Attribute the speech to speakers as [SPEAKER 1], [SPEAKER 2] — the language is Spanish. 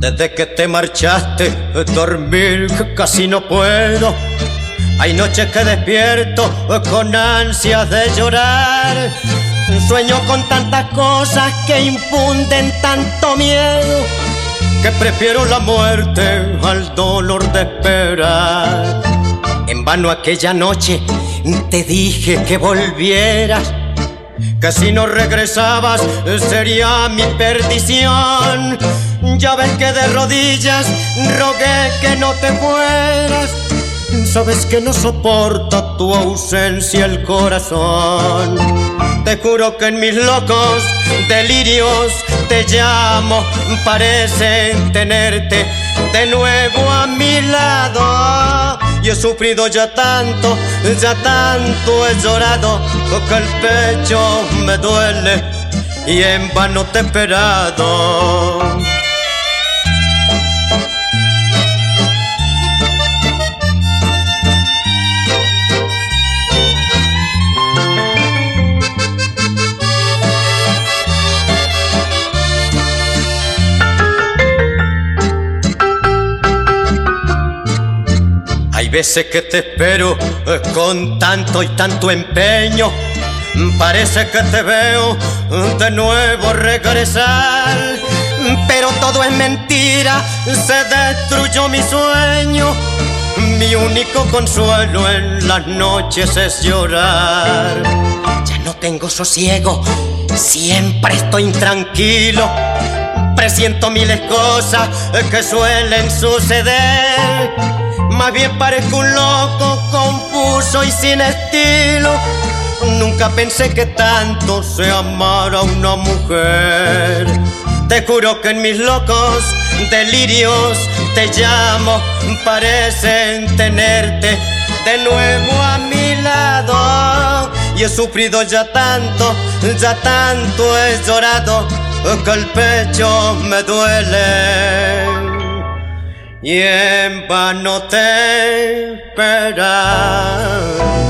[SPEAKER 1] Desde que te marchaste, dormir casi no puedo. Hay noches que despierto con ansias de llorar. Sueño con tantas cosas que infunden tanto miedo, que prefiero la muerte al dolor de esperar. En vano aquella noche te dije que volvieras, que si no regresabas sería mi perdición. Ya ves que de rodillas rogué que no te fueras. Sabes que no soporta tu ausencia el corazón. Te juro que en mis locos delirios te llamo. Parecen tenerte de nuevo a mi lado. Y he sufrido ya tanto he llorado, que el pecho me duele y en vano te he esperado. Hay veces que te espero con tanto y tanto empeño. Parece que te veo de nuevo regresar, pero todo es mentira, se destruyó mi sueño. Mi único consuelo en las noches es llorar. Ya no tengo sosiego, siempre estoy intranquilo. Presiento miles cosas que suelen suceder. Más bien parezco un loco, confuso y sin estilo. Nunca pensé que tanto se amara a una mujer. Te juro que en mis locos delirios te llamo. Parecen tenerte de nuevo a mi lado. Y he sufrido ya tanto he llorado, que el pecho me duele y en vano te esperar.